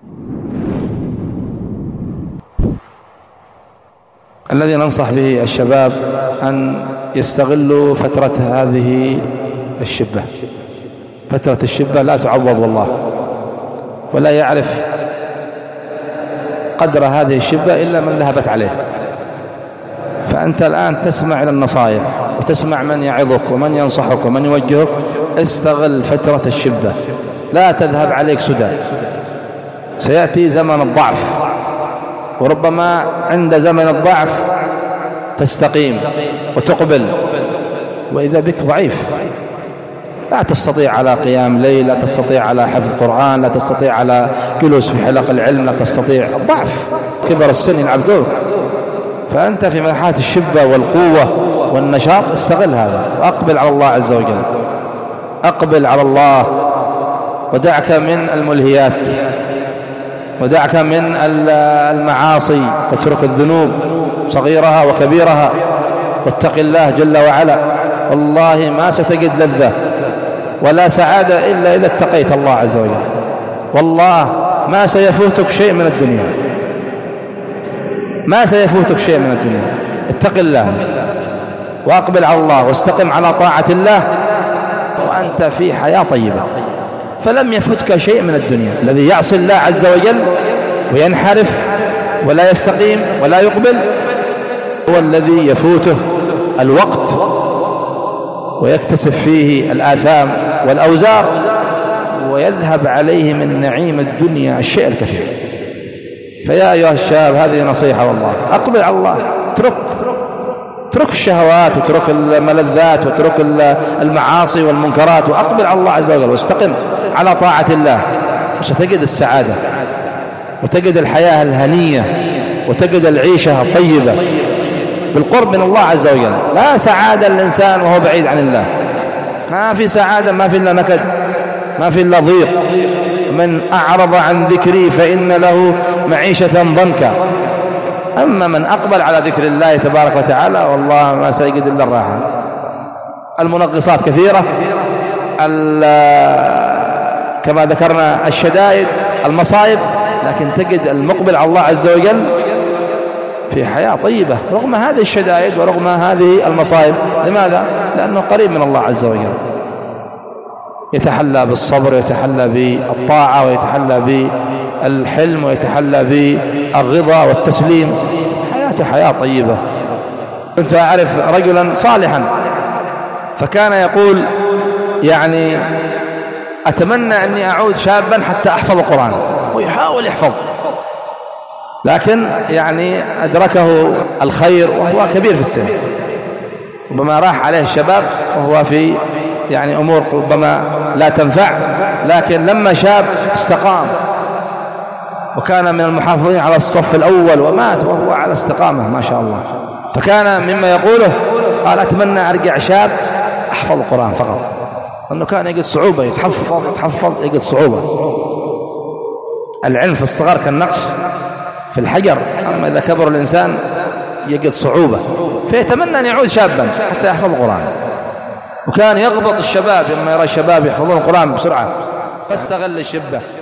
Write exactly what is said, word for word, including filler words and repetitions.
الذي ننصح به الشباب أن يستغلوا فترة هذه الشبة. فترة الشبة لا تعوض والله، ولا يعرف قدر هذه الشبة إلا من ذهبت عليه. فأنت الآن تسمع إلى النصائح وتسمع من يعظك ومن ينصحك ومن يوجهك. استغل فترة الشبة، لا تذهب عليك سدى. سيأتي زمن الضعف، وربما عند زمن الضعف تستقيم وتقبل، وإذا بك ضعيف لا تستطيع على قيام ليل، لا تستطيع على حفظ قرآن، لا تستطيع على جلوس في حلق العلم، لا تستطيع. الضعف كبر السن يلعبوك. فأنت في مرحلة الشبة والقوة والنشاط استغل هذا وأقبل على الله عز وجل. أقبل على الله ودعك من الملهيات، ودعك من المعاصي، واترك الذنوب صغيرها وكبيرها، واتق الله جل وعلا. والله ما ستجد لذة ولا سعادة إلا إذا اتقيت الله عز وجل. والله ما سيفوتك شيء من الدنيا، ما سيفوتك شيء من الدنيا. اتق الله وأقبل على الله واستقم على طاعة الله وأنت في حياة طيبة، فلم يفتك شيء من الدنيا. الذي يعصي الله عز وجل وينحرف ولا يستقيم ولا يقبل هو الذي يفوته الوقت ويكتسب فيه الآثام والأوزار، ويذهب عليه من نعيم الدنيا الشيء الكثير. فيا أيها الشاب، هذه نصيحة والله. أقبل على الله، اترك اترك الشهوات واترك الملذات واترك المعاصي والمنكرات، وأقبل على الله عز وجل واستقم على طاعة الله، وستجد السعادة وتجد الحياة الهنية وتجد العيشة الطيبة بالقرب من الله عز وجل. لا سعادة الإنسان وهو بعيد عن الله، ما في سعادة، ما في إلا نكد، ما في إلا ضيق. من أعرض عن ذكري فإن له معيشة ضنكا. أما من أقبل على ذكر الله تبارك وتعالى والله ما سيجد إلا الراحة. المنغصات كثيرة، كما ذكرنا الشدائد المصائب، لكن تجد المقبل على الله عز وجل في حياة طيبة رغم هذه الشدائد ورغم هذه المصائب. لماذا؟ لأنه قريب من الله عز وجل، يتحلى بالصبر ويتحلى بالطاعة ويتحلى بالحلم ويتحلى بالرضا والتسليم. حياته حياة طيبة. كنت أعرف رجلا صالحا فكان يقول يعني أتمنى أني أعود شابا حتى أحفظ القرآن، ويحاول يحفظ، لكن يعني أدركه الخير وهو كبير في السن، ربما راح عليه الشباب وهو في يعني أمور ربما لا تنفع، لكن لما شاب استقام وكان من المحافظين على الصف الأول ومات وهو على استقامة ما شاء الله. فكان مما يقوله قال أتمنى أرجع شاب أحفظ القرآن فقط، لأنه كان يجد صعوبة، يتحفظ يتحفظ يجد صعوبة. العلم في الصغر كالنقش في الحجر، أما إذا كبر الإنسان يجد صعوبة، فيتمنى أن يعود شابا حتى يحفظ القرآن. وكان يغبط الشباب لما يرى الشباب يحفظون القرآن بسرعة، فاستغل الشبة.